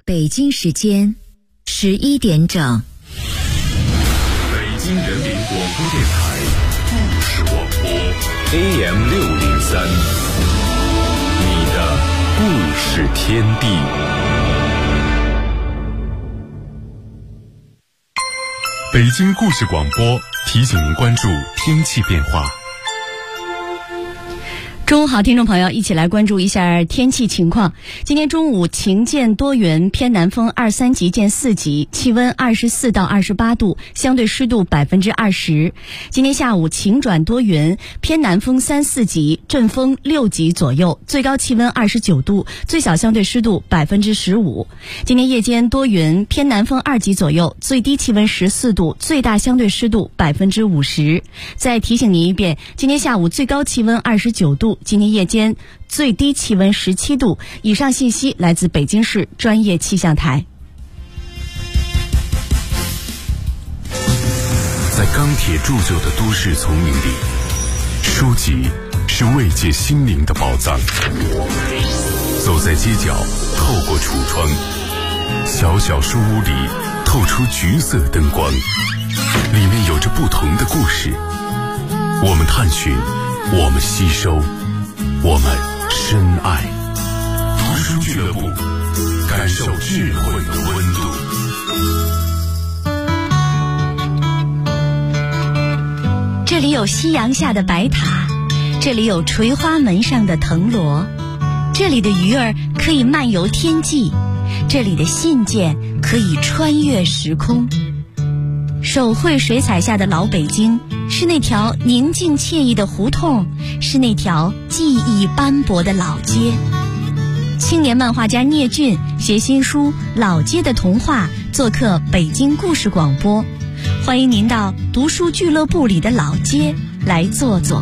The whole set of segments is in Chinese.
北京时间11点整。 北京人民广播电台故事广播 AM603， 你的故事天地。北京故事广播提醒您关注天气变化。 中午好，听众朋友，一起来关注一下天气情况。今天中午晴见多云，偏南风2-3级见4级，气温24到28度，相对湿度20%。今天下午晴转多云，偏南风3-4级，阵风6级左右，最高气温29度，最小相对湿度15%。今天夜间多云，偏南风2级左右，最低气温14度，最大相对湿度50%。再提醒您一遍，今天下午最高气温29度，今天夜间最低气温17度。以上信息来自北京市专业气象台。 在钢铁铸就的都市丛林里，书籍是慰藉心灵的宝藏。走在街角，透过橱窗，小小书屋里透出橘色灯光，里面有着不同的故事。我们探寻，我们吸收，我们深爱。读书俱乐部，感受智慧的温度。 这里有夕阳下的白塔，这里有垂花门上的藤萝，这里的鱼儿可以漫游天际，这里的信件可以穿越时空。手绘水彩下的老北京，是那条宁静惬意的胡同，是那条记忆斑驳的老街。青年漫画家聂俊携新书《老街的童话》做客北京故事广播，欢迎您到读书俱乐部里的老街来坐坐。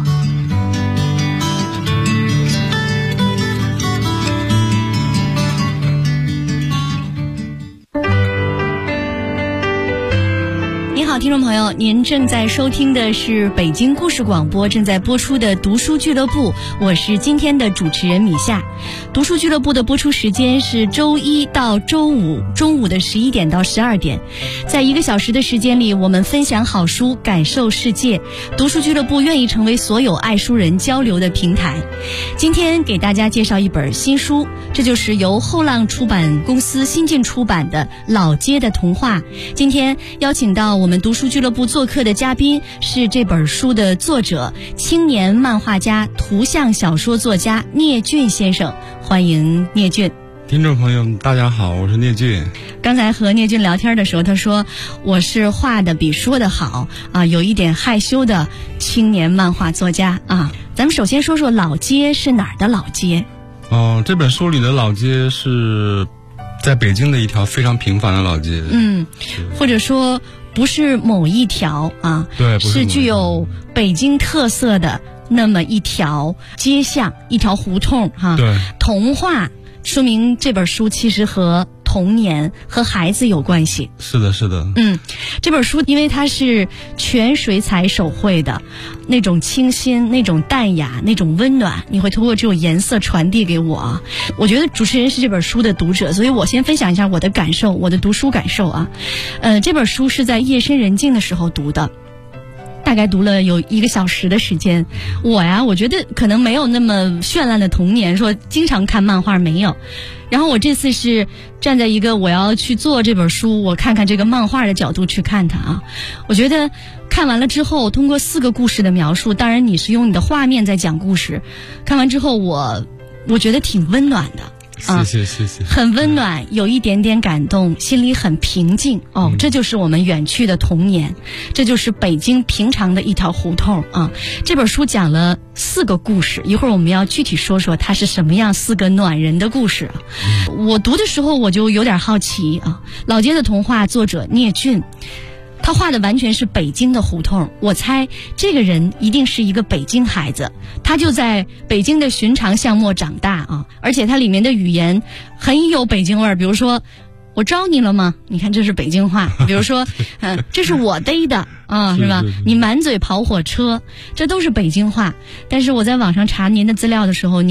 听众朋友，您正在收听的是北京故事广播正在播出的读书俱乐部，我是今天的主持人米夏。读书俱乐部的播出时间是周一到周五中午的11点到12点，在1个小时的时间里，我们分享好书，感受世界。读书俱乐部愿意成为所有爱书人交流的平台。今天给大家介绍一本新书，这就是由后浪出版公司新晋出版的《老街的童话》。今天邀请到我们读书俱乐部做客的嘉宾是这本书的作者，青年漫画家、图像小说作家聂俊先生，欢迎聂俊。 听众朋友大家好，我是聂俊。 刚才和聂俊聊天的时候，他说我是画的比说的好啊，有一点害羞的青年漫画作家啊。咱们首先说说老街是哪儿的老街？ 这本书里的老街是在北京的一条非常平凡的老街。 或者说不是某一条啊， 对， 是具有北京特色的那么一条街巷，一条胡同哈。 对， 童话说明这本书其实和童年和孩子有关系。 是的，是的。 这本书因为它是全水彩手绘的，那种清新，那种淡雅，那种温暖，你会通过这种颜色传递给我。我觉得主持人是这本书的读者，所以我先分享一下我的感受，我的读书感受啊。这本书是在夜深人静的时候读的，大概读了有1个小时的时间。我觉得可能没有那么绚烂的童年，说经常看漫画没有。然后我这次是站在一个我要去做这本书，我看看这个漫画的角度去看它啊。我觉得看完了之后，通过4个故事的描述，当然你是用你的画面在讲故事，看完之后我觉得挺温暖的。 谢谢， 很温暖，有一点点感动，心里很平静。这就是我们远去的童年，这就是北京平常的一条胡同啊。这本书讲了4个故事，一会儿我们要具体说说它是什么样4个暖人的故事啊。我读的时候我就有点好奇啊，《老街的童话》作者聂俊，他画的完全是北京的胡同，我猜这个人一定是一个北京孩子，他就在北京的寻常巷陌长大啊，而且它里面的语言很有北京味儿，比如说我招你了吗？你看这是北京话。比如说这是我逮的啊，是吧？你满嘴跑火车，这都是北京话。但是我在网上查您的资料的时候，您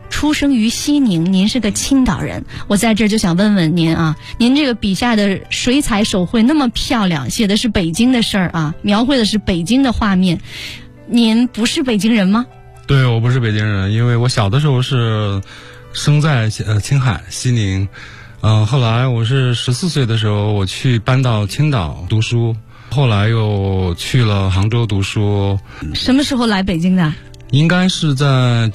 出生于西宁，您是个青岛人。我在这儿就想问问您啊，您这个笔下的水彩手绘那么漂亮，写的是北京的事儿啊，描绘的是北京的画面，您不是北京人吗？ 对，我不是北京人，因为我小的时候是生在青海西宁，后来我是14岁的时候我搬到青岛读书，后来又去了杭州读书。 什么时候来北京的？ 应该是在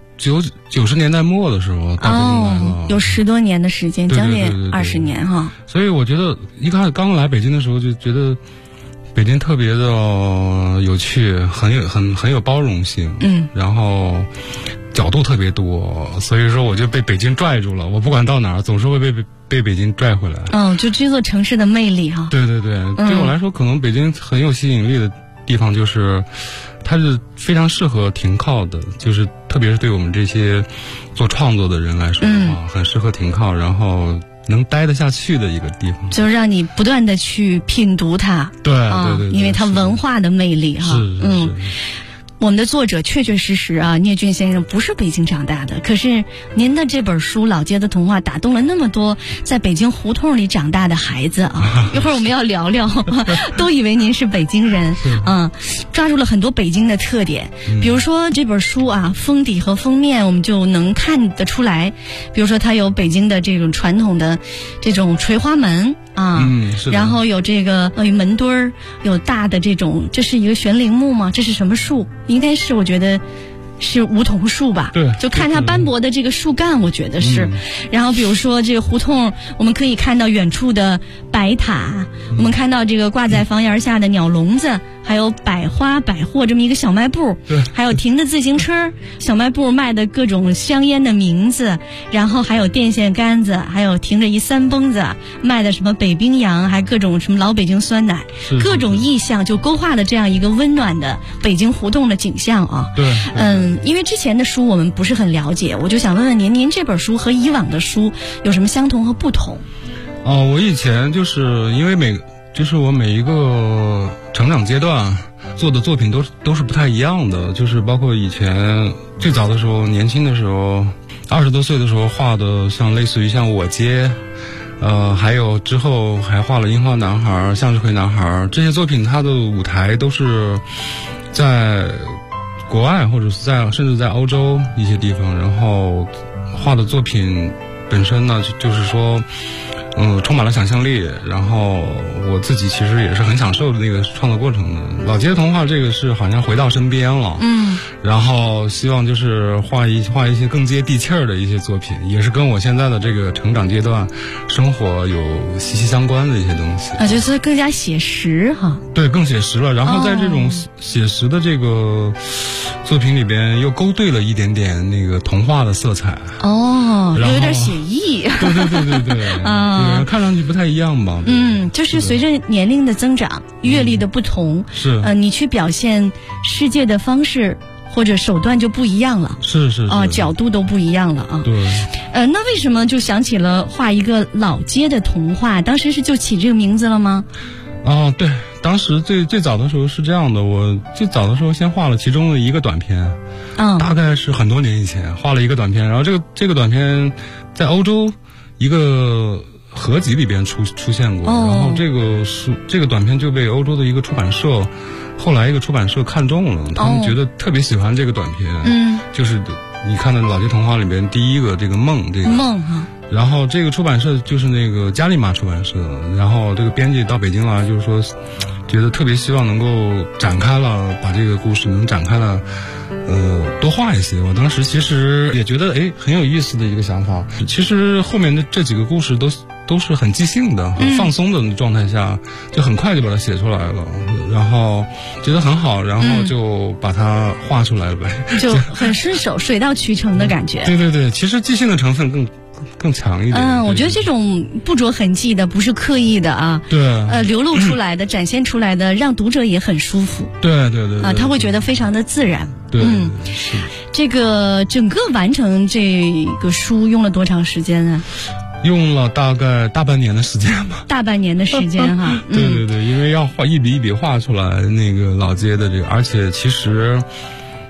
90年代末的时候到北京来了， 有10多年的时间， 对将近20年哈。 所以我觉得一开始刚来北京的时候就觉得北京特别的有趣，很有包容性，然后角度特别多，所以说我就被北京拽住了，我不管到哪儿总是会被北京拽回来。就这座城市的魅力哈。对对对，对我来说可能北京很有吸引力的地方就是它是非常适合停靠的，就是特别是对我们这些做创作的人来说的话，很适合停靠，然后能待得下去的一个地方， 就让你不断的去品读它。 对对对， 因为它文化的魅力哈。 是。 我们的作者确确实实啊，聂俊先生不是北京长大的，可是您的这本书《老街的童话》打动了那么多在北京胡同里长大的孩子啊！一会儿我们要聊聊，都以为您是北京人，抓住了很多北京的特点，比如说这本书啊，封底和封面我们就能看得出来，比如说它有北京的这种传统的这种垂花门啊，然后有这个门墩儿，有大的这种，这是一个悬铃木吗？这是什么树？应该是我觉得是梧桐树吧， 对， 就看它斑驳的这个树干，我觉得是。然后比如说这个胡同，我们可以看到远处的白塔，我们看到这个挂在房檐下的鸟笼子，还有百花百货这么一个小卖部， 对， 还有停的自行车，小卖部卖的各种香烟的名字，然后还有电线杆子，还有停着一三蹦子卖的什么北冰洋，还各种什么老北京酸奶，各种意象就勾画了这样一个温暖的北京胡同的景象啊。 对， 因为之前的书我们不是很了解，我就想问问您这本书和以往的书有什么相同和不同？ 我以前就是因为我每一个成长阶段做的作品都是不太一样的，就是包括以前最早的时候，年轻的时候，20多岁的时候画的类似于像我街，还有之后还画了樱花男孩、向日葵男孩这些作品，它的舞台都是在国外或者是甚至在欧洲一些地方，然后画的作品本身呢，就是说充满了想象力，然后我自己其实也是很享受那个创作过程的。老街童话这个是好像回到身边了，然后希望就是画一些更接地气儿的一些作品，也是跟我现在的这个成长阶段生活有息息相关的一些东西。 就是更加写实哈。对， 更写实了。然后在这种写实的这个作品里边，又勾兑了一点点那个童话的色彩。 有点写意。 对。看上去不太一样吧？ 就是随着年龄的增长，阅历的不同， 是你去表现世界的方式或者手段就不一样了。 是角度都不一样了啊。 对。 那为什么就想起了画一个老街的童话？当时是就起这个名字了吗？ 对，当时最早的时候是这样的，我最早的时候先画了其中的一个短片，大概是很多年以前画了一个短片，然后这个短片在欧洲一个合集里边出现过，然后这个短片就被欧洲的一个出版社，后来一个出版社看中了，他们觉得特别喜欢这个短片，就是你看的《老街童话》里边第一个这个梦哈。然后这个出版社就是那个加利玛出版社，然后这个编辑到北京来，就是说觉得特别希望能够展开了，把这个故事能展开了，多画一些。我当时其实也觉得很有意思的一个想法。其实后面的这几个故事都是很即兴的、很放松的状态下，就很快就把它写出来了，然后觉得很好，然后就把它画出来了呗， 就很顺手，水到渠成的感觉。 对，其实即兴的成分更强一点。 我觉得这种不着痕迹的，不是刻意的啊， 对， 流露出来的、展现出来的，让读者也很舒服。 对， 他会觉得非常的自然。 对， 这个整个完成这个书用了多长时间呢？ 用了大概大半年的时间吧。 大半年的时间哈。 对，因为要画一笔一笔画出来那个老街的这个，而且其实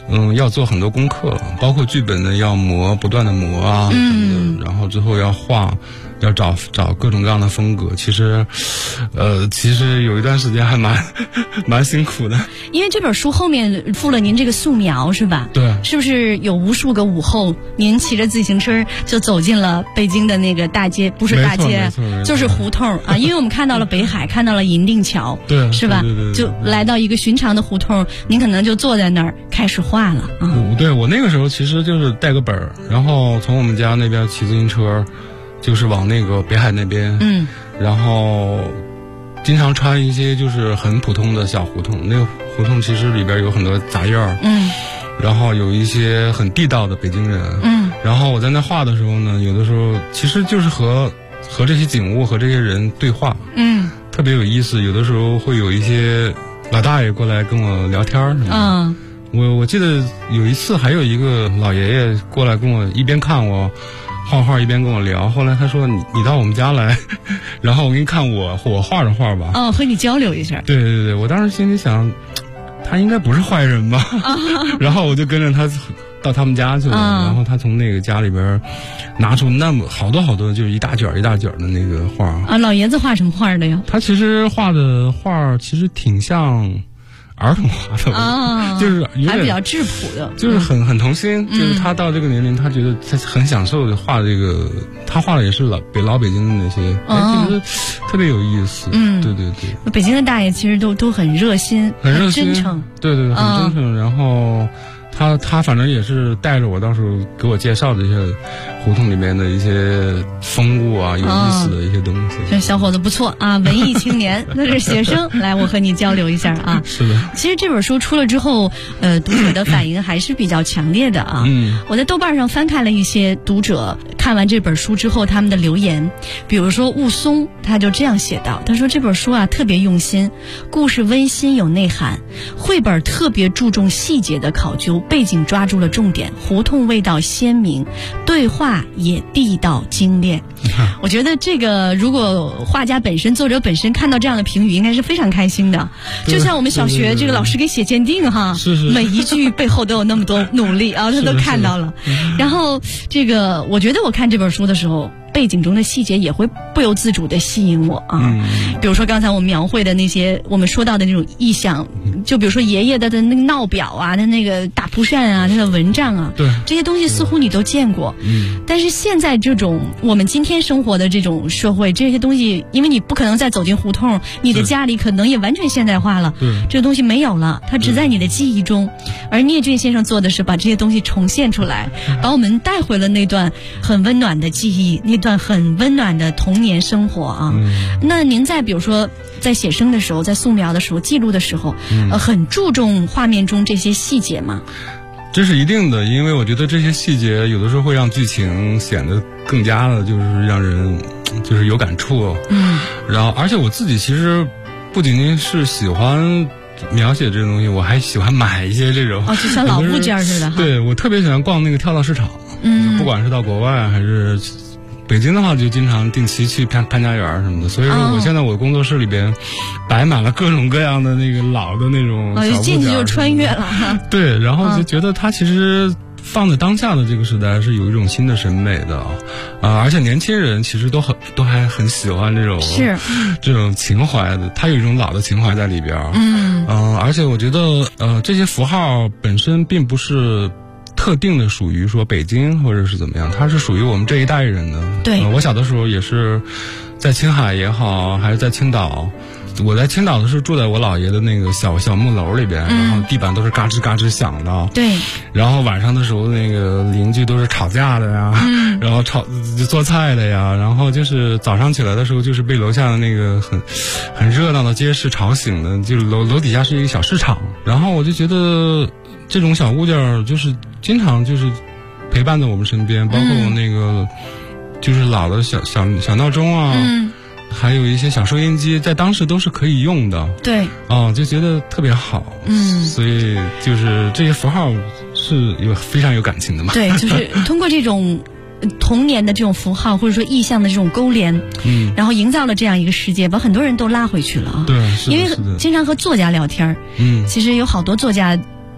要做很多功课，包括剧本呢要磨，不断的磨啊什么的，然后之后要画，要找各种各样的风格。其实有一段时间还蛮辛苦的。 因为这本书后面附了您这个素描是吧？ 对。 是不是有无数个午后，您骑着自行车就走进了北京的那个大街？不是大街，就是胡同啊。因为我们看到了北海，看到了银锭桥， 对， 是吧？ 对， 就来到一个寻常的胡同，您可能就坐在那儿开始画了啊。 对，我那个时候其实就是带个本儿，然后从我们家那边骑自行车，就是往那个北海那边，然后经常穿一些就是很普通的小胡同，那个胡同其实里边有很多杂院儿，然后有一些很地道的北京人，然后我在那画的时候呢，有的时候其实就是和这些景物和这些人对话，特别有意思。有的时候会有一些老大爷过来跟我聊天什么的。我记得有一次还有一个老爷爷过来跟我一边看我画画一边跟我聊，后来他说你到我们家来，然后我给你看我画着画吧。 和你交流一下。 对，我当时心里想，他应该不是坏人吧？然后我就跟着他到他们家去了，然后他从那个家里边拿出那么好多就是一大卷一大卷的那个画啊。 老爷子画什么画的呀？ 他其实画的画其实挺像儿童画的，就是还比较质朴的， 就是很童心。就是他到这个年龄，他觉得他很享受的画这个，他画的也是老北京的那些，觉得特别有意思。对。 北京的大爷其实都很热心， 很热心， 真诚。 对，很真诚。然后他反正也是带着我，到时候给我介绍这些胡同里面的一些风物啊，有意思的一些东西。 这小伙子不错啊，文艺青年，那是学生。来，我和你交流一下啊。 是的。 其实这本书出了之后，读者的反应还是比较强烈的啊。我在豆瓣上翻看了一些读者看完这本书之后他们的留言，比如说雾松，他就这样写道：他说这本书啊特别用心，故事温馨有内涵，绘本特别注重细节的考究，背景抓住了重点，胡同味道鲜明，对话也地道精炼。我觉得这个如果画家本身作者本身看到这样的评语，应该是非常开心的。就像我们小学这个老师给写鉴定哈， 是每一句背后都有那么多努力啊，他都看到了。然后这个我觉得我看这本书的时候，背景中的细节也会不由自主地吸引我啊。比如说刚才我们描绘的那些我们说到的那种意象，就比如说爷爷的那个闹表啊，他那个大蒲扇啊，他的蚊帐啊， 对， 这些东西似乎你都见过。但是现在这种我们今天生活的这种社会，这些东西因为你不可能再走进胡同，你的家里可能也完全现代化了，这个东西没有了，它只在你的记忆中。而聂俊先生做的是把这些东西重现出来，把我们带回了那段很温暖的记忆，那段很温暖的童年生活啊。那您在比如说在写生的时候，在素描的时候，记录的时候，很注重画面中这些细节吗？ 这是一定的，因为我觉得这些细节有的时候会让剧情显得更加的就是让人就是有感触。然后而且我自己其实不仅仅是喜欢描写这种东西，我还喜欢买一些这种就像老物件似的。 对，我特别喜欢逛那个跳蚤市场。不管是到国外还是北京的话，就经常定期去潘家园什么的。所以说我现在我工作室里边摆满了各种各样的那个老的那种小物件， 进去就穿越了。 对，然后就觉得它其实放在当下的这个时代是有一种新的审美的而且年轻人其实都还很喜欢这种情怀的，它有一种老的情怀在里边。而且我觉得这些符号本身并不是特定的属于说北京或者是怎么样，它是属于我们这一代人的。 对， 我小的时候也是在青海也好，还是在青岛。我在青岛的时候住在我姥爷的那个小木楼里边，然后地板都是嘎吱嘎吱响的。对。然后晚上的时候，那个邻居都是吵架的呀，然后做菜的呀，然后就是早上起来的时候，就是被楼下的那个很热闹的街市吵醒的，就是楼底下是一个小市场，然后我就觉得这种小物件就是经常就是陪伴在我们身边，包括我那个就是老的小闹钟啊。还有一些小收音机，在当时都是可以用的。对，就觉得特别好。所以就是这些符号是非常有感情的嘛。对，就是通过这种童年的这种符号或者说意象的这种勾连，然后营造了这样一个世界，把很多人都拉回去了啊。对，因为经常和作家聊天，其实有好多作家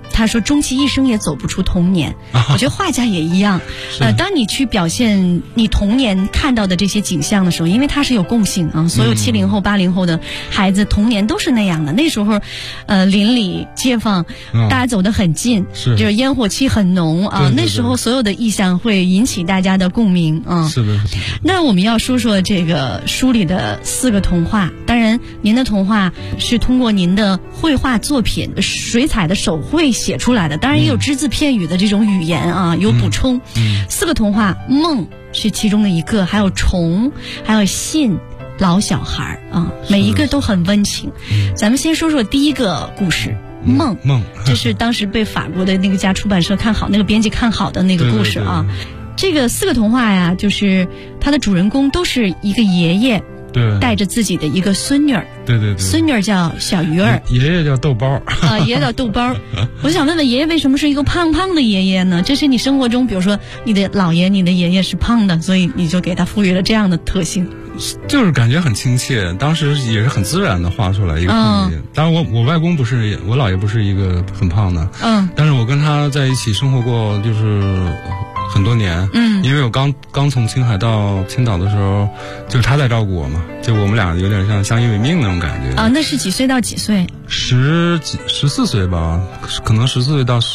他说终其一生也走不出童年。我觉得画家也一样，当你去表现你童年看到的这些景象的时候，因为它是有共性啊，所有70后、80后的孩子童年都是那样的。那时候，邻里街坊，大家走得很近，就是烟火气很浓啊。那时候所有的意象会引起大家的共鸣啊。 是的。 那我们要说说这个书里的4个童话，当然您的童话是通过您的绘画作品、水彩的手绘写出来的，当然也有只字片语的这种语言啊，有补充。4个童话，梦是其中的一个，还有虫，还有信，老小孩啊，每一个都很温情。咱们先说说第一个故事。梦，这是当时被法国的那个家出版社看好，那个编辑看好的那个故事啊。这个4个童话呀，就是它的主人公都是一个爷爷，带着自己的一个孙女儿，孙女儿叫小鱼儿， 爷爷叫豆包啊，爷爷叫豆包。我想问问爷爷为什么是一个胖胖的爷爷呢？这是你生活中，比如说你的姥爷、你的爷爷是胖的，所以你就给他赋予了这样的特性。 就是感觉很亲切，当时也是很自然的画出来一个胖爷爷。当然我外公不是，我姥爷不是一个很胖的，但是我跟他在一起生活过，就是很多年。因为我刚从青海到青岛的时候，就是他在照顾我嘛，就我们俩有点像相依为命那种感觉。 那是几岁到几岁 ？14岁吧，可能14岁到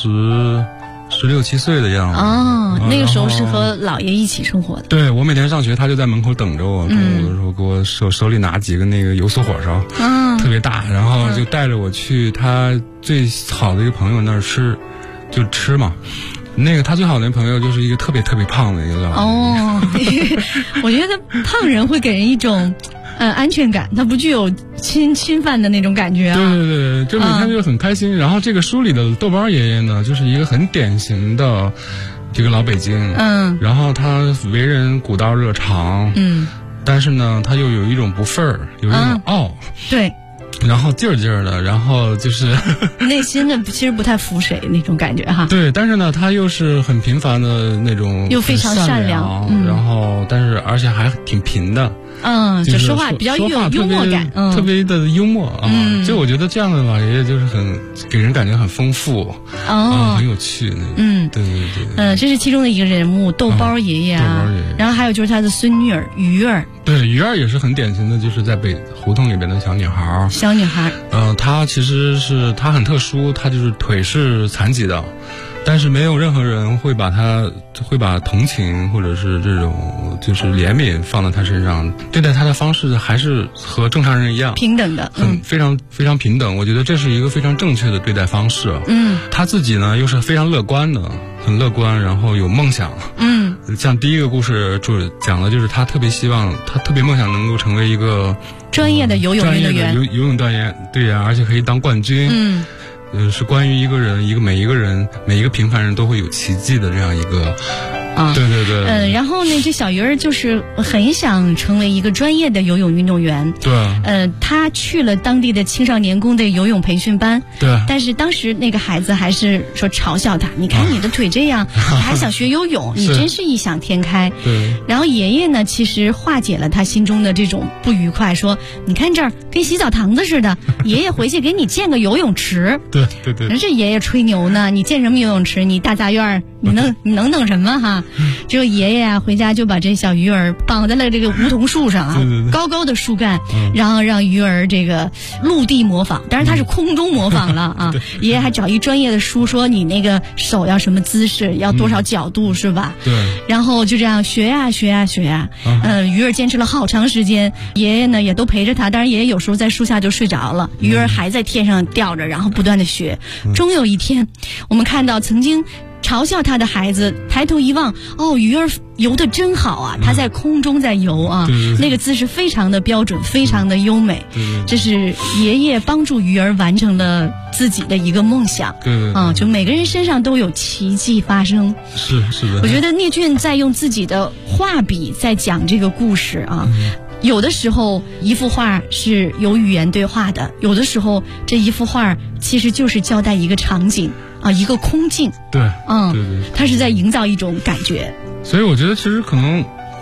16、17岁的样子。 那个时候是和姥爷一起生活的。 对，我每天上学，他就在门口等着我。中午的时候给我手里拿几个那个油酥火烧，特别大，然后就带着我去他最好的一个朋友那儿吃，就吃嘛。那个他最好的朋友就是一个特别特别胖的一个老人。我觉得胖人会给人一种安全感，他不具有侵犯的那种感觉啊。 对，就每天就很开心。然后这个书里的豆包爷爷呢，就是一个很典型的这个老北京。然后他为人古道热肠。但是呢，他又有一种不忿儿，有一种傲。 对。 然后劲儿的，然后就是内心的其实不太服谁那种感觉哈。 对，但是呢，他又是很平凡的那种， 又非常善良， 然后但是而且还挺贫的。 就说话比较有幽默感， 特别的幽默啊。就我觉得这样的老爷爷就是很给人感觉很丰富，很有趣。对。 这是其中的一个人物，豆包爷爷啊。然后还有就是他的孙女儿鱼儿。 对，鱼儿也是很典型的，就是在北胡同里边的小女孩。她其实是她很特殊，她就是腿是残疾的。但是没有任何人会把同情或者是这种就是怜悯放在他身上，对待他的方式还是和正常人一样平等的， 非常非常平等。我觉得这是一个非常正确的对待方式。他自己呢又是非常乐观的，很乐观，然后有梦想。像第一个故事讲的就是他特别希望，他特别梦想能够成为一个专业的游泳运动员， 游泳队员，对呀，而且可以当冠军。是关于一个人，每一个平凡人都会有奇迹的这样一个。对。 然后呢，这小鱼儿就是很想成为一个专业的游泳运动员。 对。 他去了当地的青少年宫的游泳培训班。 对。 但是当时那个孩子还是说嘲笑他，你看你的腿这样，你还想学游泳，你真是异想天开。 对。 然后爷爷呢，其实化解了他心中的这种不愉快，说你看这儿跟洗澡堂子似的，爷爷回去给你建个游泳池。 对。 人这爷爷吹牛呢，你建什么游泳池？你大杂院你能等什么哈？只有爷爷啊，回家就把这小鱼儿绑在了这个梧桐树上啊，高高的树干，然后让鱼儿这个陆地模仿，当然他是空中模仿了啊。爷爷还找一专业的书说你那个手要什么姿势，要多少角度是吧？ 对。 然后就这样学呀。鱼儿坚持了好长时间，爷爷呢也都陪着他，当然爷爷有时候在树下就睡着了，鱼儿还在天上吊着，然后不断的学。终有一天，我们看到曾经嘲笑他的孩子抬头一望，鱼儿游得真好啊，他在空中在游啊，那个姿势非常的标准，非常的优美。这是爷爷帮助鱼儿完成了自己的一个梦想。就每个人身上都有奇迹发生。 是的。 我觉得聂俊在用自己的画笔在讲这个故事啊。有的时候一幅画是有语言对话的，有的时候这一幅画其实就是交代一个场景啊，一个空镜。 对。 它是在营造一种感觉。 所以我觉得其实可能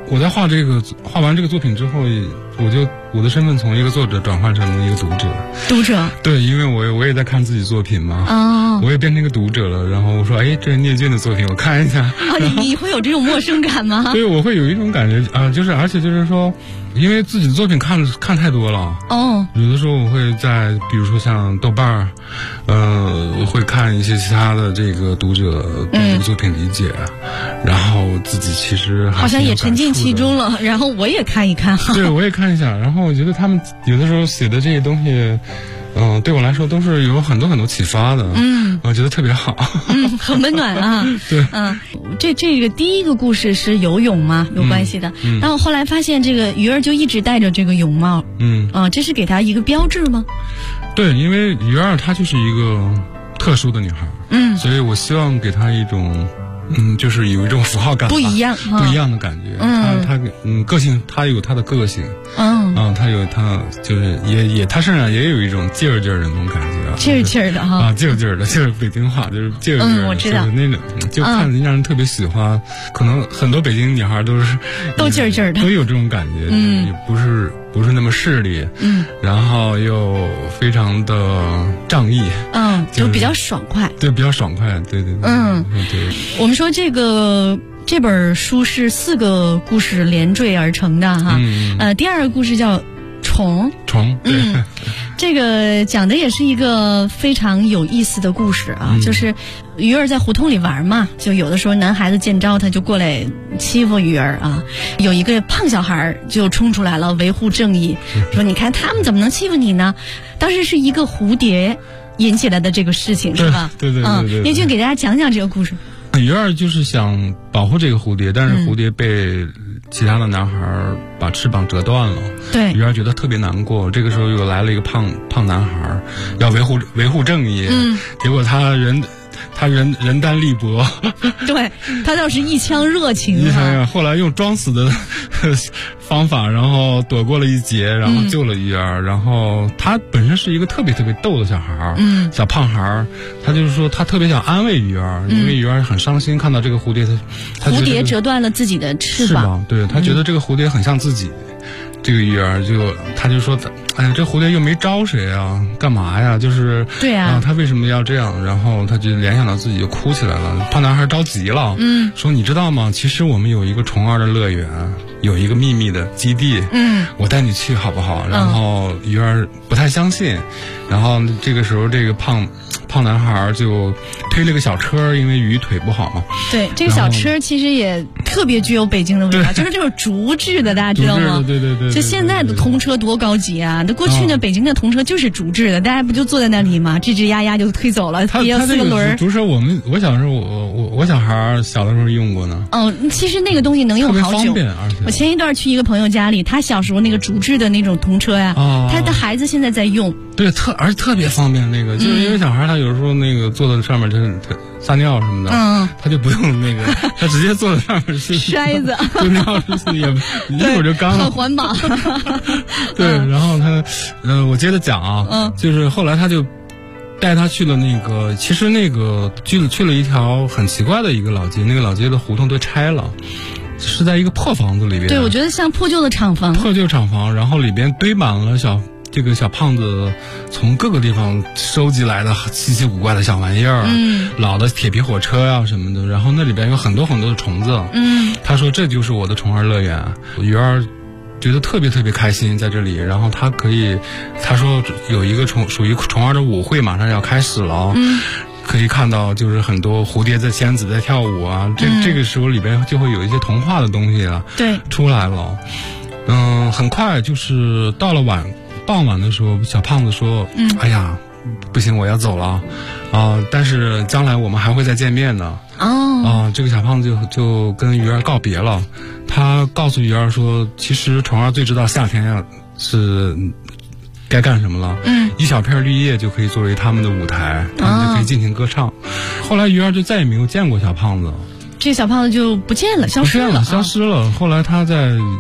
我在画完这个作品之后，我的身份从一个作者转换成了一个读者。 读者？ 对，因为我也在看自己作品嘛，我也变成一个读者了。然后我说，哎，这是聂俊的作品，我看一下。 你会有这种陌生感吗？ 对，我会有一种感觉啊，而且就是说，因为自己的作品看太多了。有的时候我会在比如说像豆瓣我会看一些其他的这个读者对这个作品理解，然后自己其实好像也沉浸其中了，然后我也看一看。 对，我也看一下，然后我觉得他们有的时候写的这些东西，对我来说都是有很多很多启发的。我觉得特别好。 很温暖啊。 对。 这个第一个故事是游泳嘛，有关系的。但我后来发现这个鱼儿就一直戴着这个泳帽。这是给她一个标志吗？ 对，因为鱼儿她就是一个特殊的女孩。所以我希望给她一种就是有一种符号感，不一样的感觉。她个性，她有她的个性。她有她就是她身上也有一种劲儿的那种感觉。 劲儿的哈。 劲儿的，就是北京话，就是劲儿。 我知道。 就是那种，就看着让人特别喜欢。可能很多北京女孩都劲儿的， 都有这种感觉。也不是那么势利。然后又非常的仗义。 就比较爽快。 对，比较爽快。对。对。 我们说这本书是4个故事连缀而成的哈。第2个故事叫虫。 对。 这个讲的也是一个非常有意思的故事啊。就是鱼儿在胡同里玩嘛，就有的时候男孩子见招他就过来欺负鱼儿啊。有一个胖小孩就冲出来了，维护正义，说你看他们怎么能欺负你呢？当时是一个蝴蝶引起来的这个事情，是吧？ 对。 聂俊给大家讲讲这个故事。 鱼儿就是想保护这个蝴蝶，但是蝴蝶被其他的男孩把翅膀折断了。对，鱼儿觉得特别难过。这个时候又来了一个胖男孩，要维护正义。结果他人单力薄。 对，他倒是一腔热情。 后来用装死的方法，然后躲过了一劫，然后救了鱼儿。然后他本身是一个特别特别逗的小孩，小胖孩。他就是说他特别想安慰鱼儿，因为鱼儿很伤心，看到这个蝴蝶， 蝴蝶折断了自己的翅膀。 对，他觉得这个蝴蝶很像自己。这个鱼儿他就说，哎呀，这蝴蝶又没招谁啊，干嘛呀？就是对啊， 他为什么要这样？然后他就联想到自己就哭起来了。胖男孩着急了，说你知道吗？其实我们有一个虫儿的乐园，有一个秘密的基地，我带你去好不好？然后鱼儿不太相信，然后这个时候这个胖男孩就推了个小车，因为鱼腿不好嘛。 对，这个小车其实也特别具有北京的味道，就是这种竹制的，大家知道吗？ 对。 就现在的童车多高级啊！那过去呢，北京的童车就是竹制的，大家不就坐在那里吗？吱吱呀呀就推走了，别4个轮儿。 竹车我小时候我小孩小的时候用过呢。 其实那个东西能用好久。 特别方便，而且我前一段去一个朋友家里，他小时候那个竹制的那种童车呀，他的孩子现在在用。 对，而且特别方便。那个就是因为小孩他有时候那个坐在上面就是撒尿什么的，他就不用那个，他直接坐在上面是筛子， 就尿也一会儿就干了， 很环保。 对，然后他，我接着讲啊，就是后来他就带他去了那个，其实那个去了一条很奇怪的一个老街，那个老街的胡同都拆了。是在一个破房子里边。 对，我觉得像破旧的厂房。 破旧厂房，然后里边堆满了这个小胖子从各个地方收集来的稀奇古怪的小玩意儿，老的铁皮火车呀什么的，然后那里边有很多很多的虫子。他说这就是我的虫儿乐园。鱼儿觉得特别特别开心在这里，然后他说有一个属于虫儿的舞会马上要开始了。可以看到就是很多蝴蝶在仙子在跳舞啊，这个时候里边就会有一些童话的东西了，对，出来了。很快就是到了傍晚的时候，小胖子说：“哎呀，不行，我要走了但是将来我们还会再见面的。”这个小胖子就跟鱼儿告别了。他告诉鱼儿说：“其实虫儿最知道夏天是该干什么了。一小片绿叶就可以作为他们的舞台，他们就可以尽情歌唱。后来鱼儿就再也没有见过小胖子， 这小胖子就不见了，消失了。 后来他在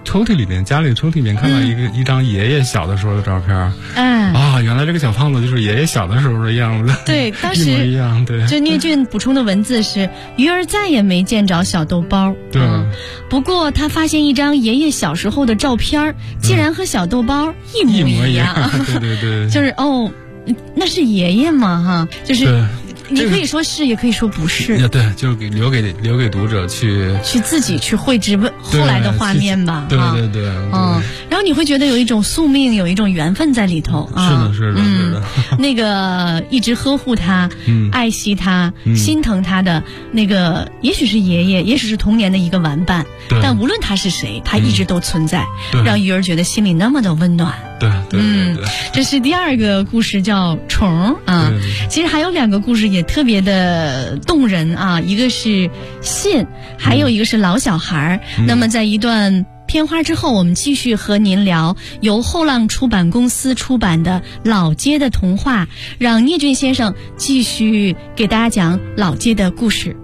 抽屉里面，家里的抽屉里面看到一张爷爷小的时候的照片。原来这个小胖子就是爷爷小的时候的样子。 对，当时一模一样。对， 就聂俊补充的文字是：鱼儿再也没见着小豆包。 对。 不过他发现一张爷爷小时候的照片，竟然和小豆包一模一样。 对对对。 就是那是爷爷吗？哈，就是。你可以说是，也可以说不是。 对，就留给读者去自己去绘制后来的画面吧。 对对对。 然后你会觉得有一种宿命，有一种缘分在里头啊。是的。 那个一直呵护他、爱惜他、心疼他的那个，也许是爷爷，也许是童年的一个玩伴。但无论他是谁，他一直都存在，让鱼儿觉得心里那么的温暖。 对。 这是第二个故事，叫虫啊。其实还有2个故事也特别的动人啊，一个是信，还有一个是老小孩。那么在一段片花之后，我们继续和您聊由后浪出版公司出版的《老街的童话》，让聂俊先生继续给大家讲老街的故事。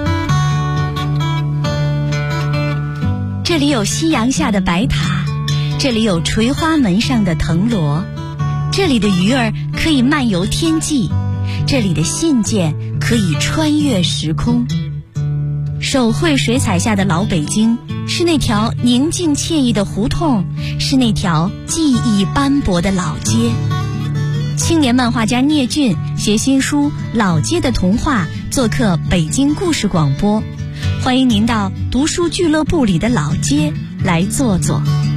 这里有夕阳下的白塔，这里有垂花门上的藤萝，这里的鱼儿可以漫游天际，这里的信件可以穿越时空。手绘水彩下的老北京，是那条宁静惬意的胡同，是那条记忆斑驳的老街。青年漫画家聂俊携新书《老街的童话》做客北京故事广播，欢迎您到读书俱乐部里的老街来坐坐。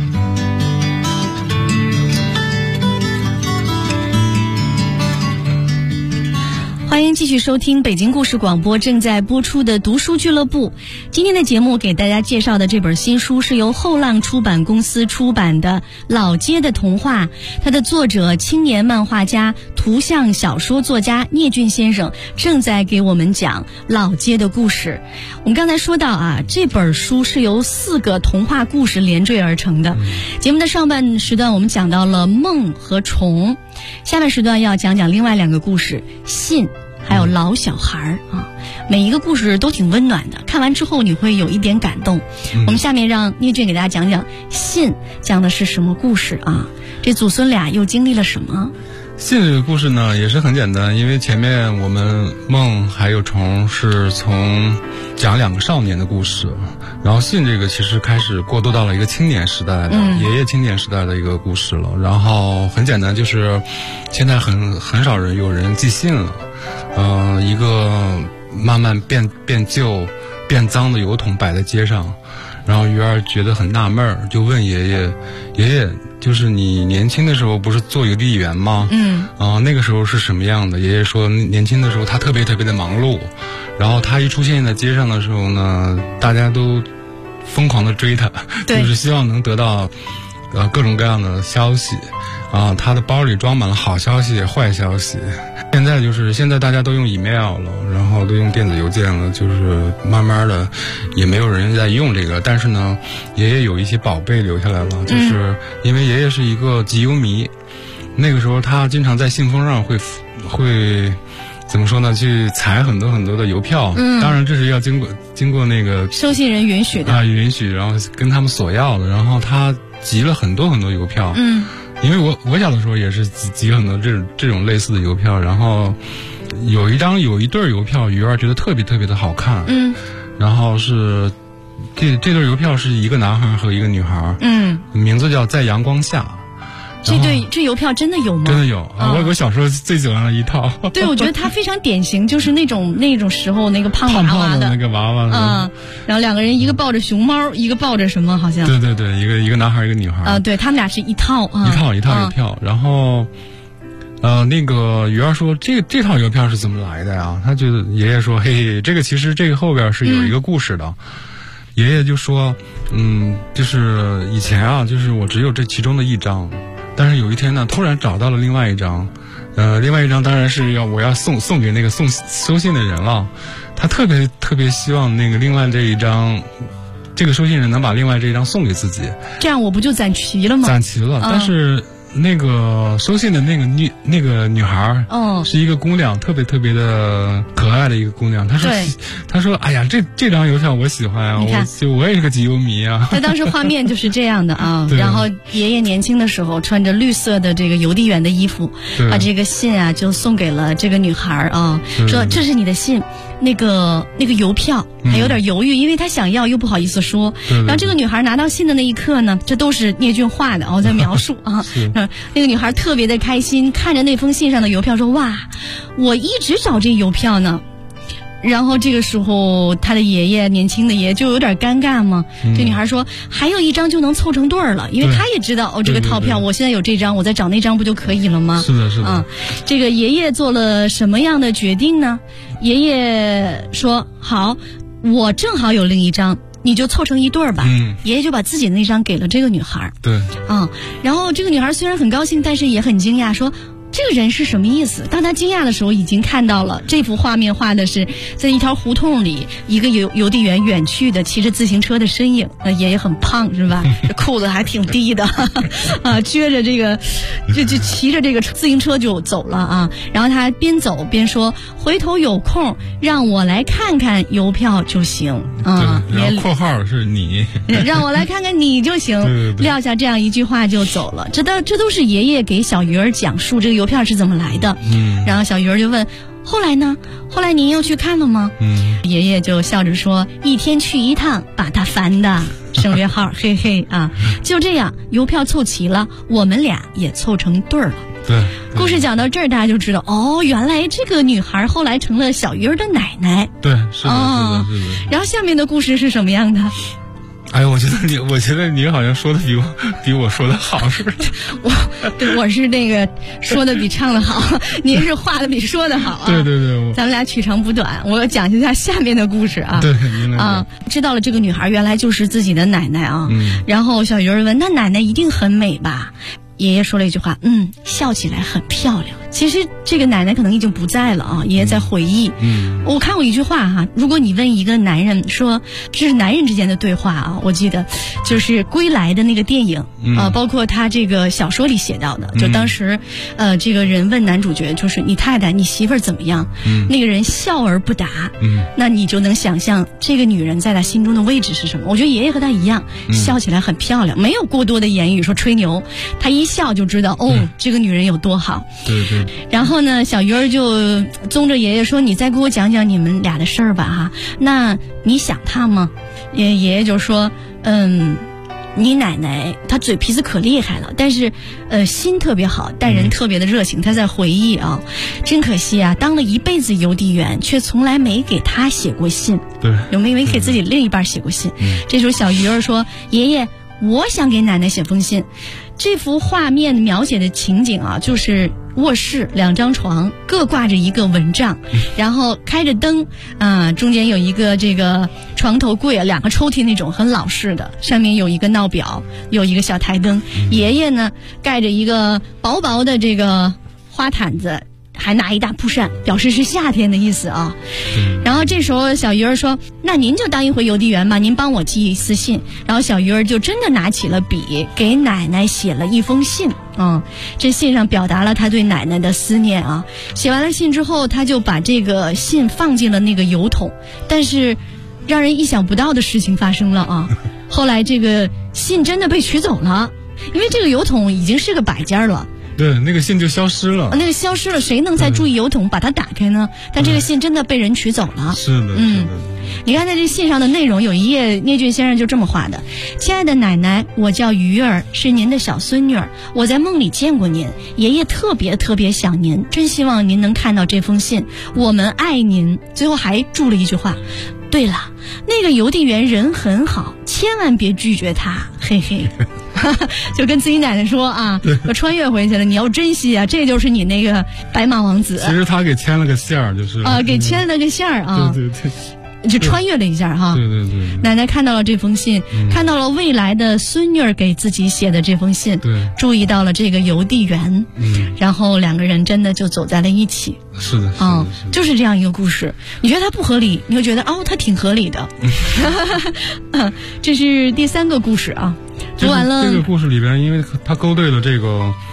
欢迎继续收听北京故事广播正在播出的读书俱乐部。今天的节目给大家介绍的这本新书是由后浪出版公司出版的《老街的童话》，它的作者青年漫画家、图像小说作家聂俊先生正在给我们讲老街的故事。我们刚才说到啊，这本书是由4个童话故事连缀而成的。节目的上半时段我们讲到了梦和虫，下半时段要讲讲另外2个故事，信还有老小孩啊，每一个故事都挺温暖的，看完之后你会有一点感动。我们下面让聂俊给大家讲讲信讲的是什么故事啊？这祖孙俩又经历了什么？ 信这个故事呢也是很简单，因为前面我们梦还有虫是从讲2个少年的故事，然后信这个其实开始过渡到了一个青年时代的、爷爷青年时代的一个故事了。然后很简单，就是现在很少人有人寄信了，一个慢慢变旧变脏的邮筒摆在街上，然后鱼儿觉得很纳闷儿，就问爷爷，就是你年轻的时候不是做邮递员吗？那个时候是什么样的？爷爷说年轻的时候他特别特别的忙碌，然后他一出现在街上的时候呢，大家都疯狂的追他，就是希望能得到各种各样的消息啊，他的包里装满了好消息坏消息。现在大家都用 email 了，然后都用电子邮件了，就是慢慢的也没有人在用这个。但是呢，爷爷有一些宝贝留下来了，就是因为爷爷是一个集邮迷，那个时候他经常在信封上会怎么说呢？去裁很多很多的邮票，当然这是要经过那个收信人允许的允许，然后跟他们索要的。然后他集了很多很多邮票，因为我小的时候也是集很多这种类似的邮票，然后有一对邮票，鱼儿觉得特别特别的好看，然后是这对邮票是一个男孩和一个女孩，名字叫在阳光下。 这邮票真的有吗？ 真的有啊！我小时候最喜欢的一套。 对，我觉得它非常典型，就是那种时候那个胖娃娃的那个娃娃然后2个人一个抱着熊猫，一个抱着什么好像。 对，一个男孩一个女孩对，他们俩是一套邮票。然后那个鱼儿说这套邮票是怎么来的呀？他觉得爷爷说嘿，这个其实这个后边是有一个故事的。爷爷就说就是以前啊，就是我只有这其中的一张，但是有一天呢，突然找到了另外一张，另外一张当然是我要送给那个收信的人了。他特别特别希望那个另外这一张，这个收信人能把另外这一张送给自己， 这样我不就攒齐了吗？ 攒齐了，但是那个收信的那个女孩，是一个姑娘，特别特别的可爱的一个姑娘。她说，哎呀，这张邮票我喜欢啊，我也是个集邮迷啊。 在当时画面就是这样的啊，然后爷爷年轻的时候穿着绿色的这个邮递员的衣服，把这个信啊就送给了这个女孩啊，说这是你的信，那个邮票，还有点犹豫，因为他想要又不好意思说。然后这个女孩拿到信的那一刻呢，这都是聂俊画的在描述啊。那个女孩特别的开心，看着那封信上的邮票说：“哇，我一直找这邮票呢。”然后这个时候，他的爷爷，年轻的爷爷就有点尴尬嘛。这女孩说：“还有一张就能凑成对儿了，因为他也知道这个套票，我现在有这张，我再找那张不就可以了吗？” 是的，是的。 这个爷爷做了什么样的决定呢？爷爷说：“好，我正好有另一张。”你就凑成一对儿吧。爷爷就把自己的那张给了这个女孩。 对。 然后这个女孩虽然很高兴，但是也很惊讶，说这个人是什么意思？当他惊讶的时候，已经看到了这幅画面，画的是在一条胡同里，一个邮递员远去的骑着自行车的身影。爷爷很胖是吧？这裤子还挺低的，撅着这个，就骑着这个自行车就走了啊。然后他边走边说：“回头有空让我来看看邮票就行啊。” 然后括号是你， 让我来看看你就行。对，撂下这样一句话就走了。这都是爷爷给小鱼儿讲述这个邮票是怎么来的。然后小鱼儿就问：“后来呢？后来您又去看了吗？”爷爷就笑着说：“一天去一趟，把它翻的。”省略号，嘿嘿啊！就这样，邮票凑齐了，我们俩也凑成对儿了。 对， 故事讲到这儿，大家就知道原来这个女孩后来成了小鱼儿的奶奶。 对，是的。 然后下面的故事是什么样的？ 哎呀，我觉得你好像说的比我说的好，是不是？ 我是那个说的比唱的好，您是画的比说的好啊。 对， 咱们俩取长补短，我讲一下下面的故事啊。 对， 知道了这个女孩原来就是自己的奶奶啊。然后小鱼儿问：“那奶奶一定很美吧？”爷爷说了一句话：“笑起来很漂亮。”其实这个奶奶可能已经不在了啊，爷爷在回忆。我看过一句话哈，如果你问一个男人说，这是男人之间的对话啊，我记得就是《归来》的那个电影包括他这个小说里写到的，就当时这个人问男主角，就是你太太你媳妇儿怎么样？那个人笑而不答。那你就能想象这个女人在他心中的位置是什么。我觉得爷爷和他一样，笑起来很漂亮，没有过多的言语说吹牛，他一笑就知道这个女人有多好。 对。 然后呢，小鱼儿就宗着爷爷说：“你再给我讲讲你们俩的事儿吧哈。那你想他吗？”爷爷就说：“你奶奶她嘴皮子可厉害了，但是心特别好，待人特别的热情。”她在回忆啊，真可惜啊，当了一辈子邮递员，却从来没给她写过信。 对， 有没有给自己另一半写过信？这时候小鱼儿说：“爷爷，我想给奶奶写封信。”这幅画面描写的情景啊，就是卧室2张床各挂着一个蚊帐，然后开着灯中间有一个这个床头柜2个抽屉那种很老式的，上面有一个闹表，有一个小台灯。爷爷呢盖着一个薄薄的这个花毯子，还拿一大蒲扇，表示是夏天的意思啊。然后这时候小鱼儿说：“那您就当一回邮递员吧，您帮我寄一次信。”然后小鱼儿就真的拿起了笔，给奶奶写了一封信。这信上表达了他对奶奶的思念啊。写完了信之后，他就把这个信放进了那个邮筒。但是让人意想不到的事情发生了啊！后来这个信真的被取走了，因为这个邮筒已经是个摆件了。 对，那个信就消失了。 那个消失了，谁能再注意邮筒把它打开呢？但这个信真的被人取走了。 是的，是的。 你看在这信上的内容，有一页聂俊先生就这么画的：“亲爱的奶奶，我叫鱼儿，是您的小孙女儿。我在梦里见过您，爷爷特别特别想您，真希望您能看到这封信。我们爱您。”最后还注了一句话：“对了，那个邮递员人很好，千万别拒绝他，嘿嘿。”就跟自己奶奶说啊，我穿越回去了，你要珍惜啊，这就是你那个白马王子。 其实他给牵了个线儿，就是给牵了个线儿啊。 对。 就穿越了一下哈。 对。 奶奶看到了这封信，看到了未来的孙女儿给自己写的这封信， 对， 注意到了这个邮递员，然后2个人真的就走在了一起。 是的， 就是这样一个故事。你觉得它不合理，你就觉得它挺合理的。这是第3个故事啊。读完了这个故事里边，因为他勾兑了这个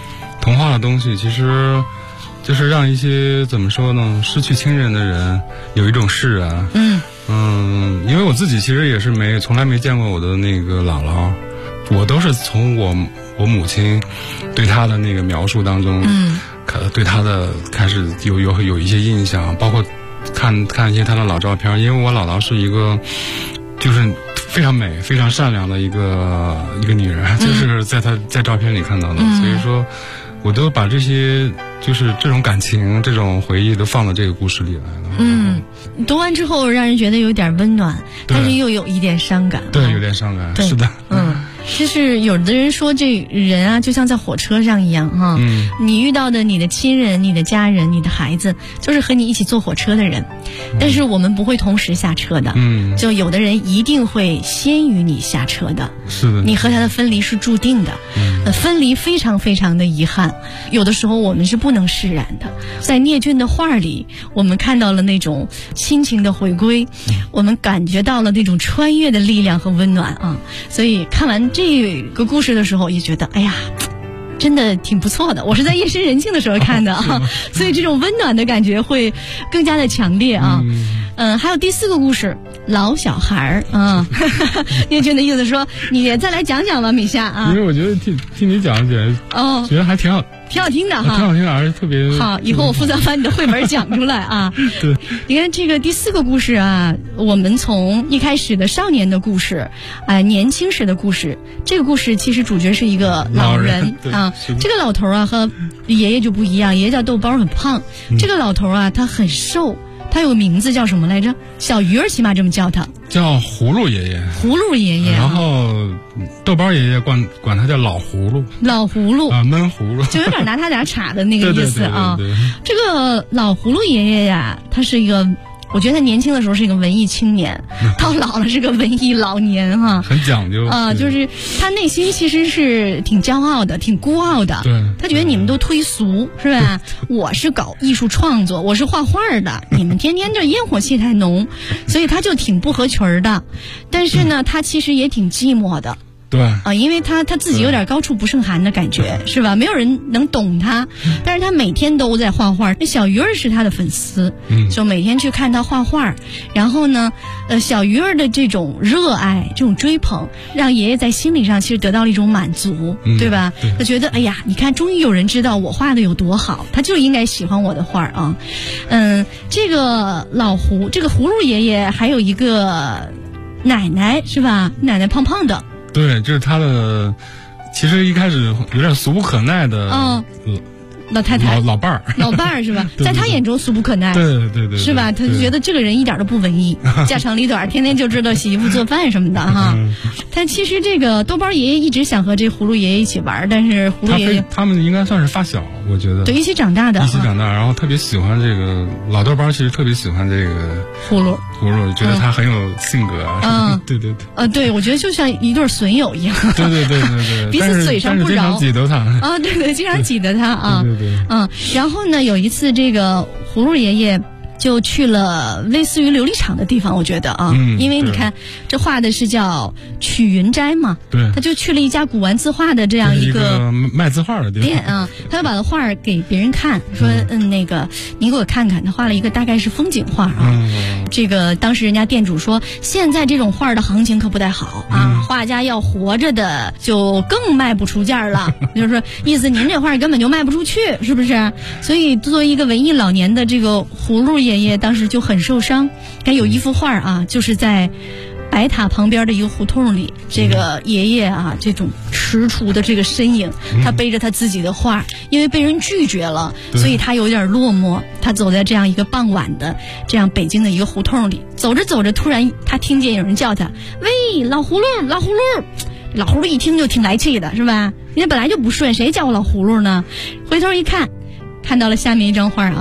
童话的东西，其实就是让一些怎么说呢，失去亲人的人有一种释然。因为我自己其实也是从来没见过我的那个姥姥，我都是从我母亲对她的那个描述当中，对她的开始有一些印象，包括看一些她的老照片，因为我姥姥是一个就是非常美、非常善良的一个女人，就是在照片里看到的，所以说我都把这些就是这种感情、这种回忆都放到这个故事里来了。 读完之后让人觉得有点温暖，但是又有一点伤感。 对，有点伤感。是的。 就是有的人说这人啊就像在火车上一样哈，你遇到的你的亲人、你的家人、你的孩子，就是和你一起坐火车的人，但是我们不会同时下车的。就有的人一定会先于你下车的。 是的。你和他的分离是注定的。分离非常非常的遗憾，有的时候我们是不能释然的。在聂俊的画里，我们看到了那种亲情的回归，我们感觉到了那种穿越的力量和温暖啊！所以看完这个故事的时候，也觉得哎呀，真的挺不错的。我是在夜深人静的时候看的啊，所以这种温暖的感觉会更加的强烈啊。还有第4个故事，老小孩啊。聂俊的意思说，你再来讲讲吧，米夏啊。 因为我觉得听你讲起来，觉得还挺好听的哈，挺好听的，而且特别好。以后我负责把你的绘本讲出来啊。 对， 你看这个第4个故事啊，我们从一开始的少年的故事，年轻时的故事，这个故事其实主角是一个老人啊。这个老头啊和爷爷就不一样，爷爷叫豆包，很胖，这个老头啊他很瘦。他有个名字叫什么来着？小鱼儿起码这么叫他， 叫葫芦爷爷。 葫芦爷爷。 然后豆包爷爷管他叫老葫芦。 老葫芦啊，闷葫芦， 就有点拿他俩岔的那个意思啊。 对。 这个老葫芦爷爷呀，他是一个。我觉得他年轻的时候是一个文艺青年，到老了是个文艺老年哈， 很讲究啊，就是他内心其实是挺骄傲的，挺孤傲的。 对， 他觉得你们都忒俗是吧？我是搞艺术创作，我是画画的，你们天天这烟火气太浓，所以他就挺不合群的。但是呢，他其实也挺寂寞的。 对啊，因为他自己有点高处不胜寒的感觉，是吧？没有人能懂他，但是他每天都在画画。那小鱼儿是他的粉丝，就每天去看他画画。然后呢，小鱼儿的这种热爱、这种追捧，让爷爷在心理上其实得到了一种满足，对吧？他觉得，哎呀，你看，终于有人知道我画的有多好，他就应该喜欢我的画啊。这个这个葫芦爷爷还有一个奶奶，是吧？奶奶胖胖的。 对，就是他的，其实一开始有点俗不可耐的， 老太太， 老伴儿是吧？在他眼中俗不可耐， 对， 是吧？他就觉得这个人一点都不文艺，家长里短，天天就知道洗衣服做饭什么的哈。但其实这个豆包爷爷一直想和这葫芦爷爷一起玩，但是葫芦爷爷他们应该算是发小，我觉得对， 一起长大的， 然后特别喜欢这个老豆包，其实特别喜欢这个葫芦， 觉得他很有性格啊。对， 对，我觉得就像一对损友一样。 对， 彼此嘴上不饶， 经常挤得他啊，对，经常挤得他啊。 对， 然后呢，有一次这个葫芦爷爷就去了类似于琉璃厂的地方，我觉得啊，因为你看这画的是叫曲云斋嘛， 对， 他就去了一家古玩字画的这样一个卖字画的店啊，他就把画给别人看，说那个您给我看看，他画了一个大概是风景画啊，这个当时人家店主说，现在这种画的行情可不太好啊，画家要活着的就更卖不出价了，就是说意思您这画根本就卖不出去，是不是？所以作为一个文艺老年的这个葫芦爷爷当时就很受伤。看有一幅画啊，就是在白塔旁边的一个胡同里，这个爷爷啊，这种踟蹰的这个身影，他背着他自己的画，因为被人拒绝了，所以他有点落寞。他走在这样一个傍晚的这样北京的一个胡同里，走着走着，突然他听见有人叫他，喂，老葫芦，老葫芦。老葫芦一听就挺来气的，是吧？人家本来就不顺，谁叫我老葫芦呢？回头一看，看到了下面一张画啊。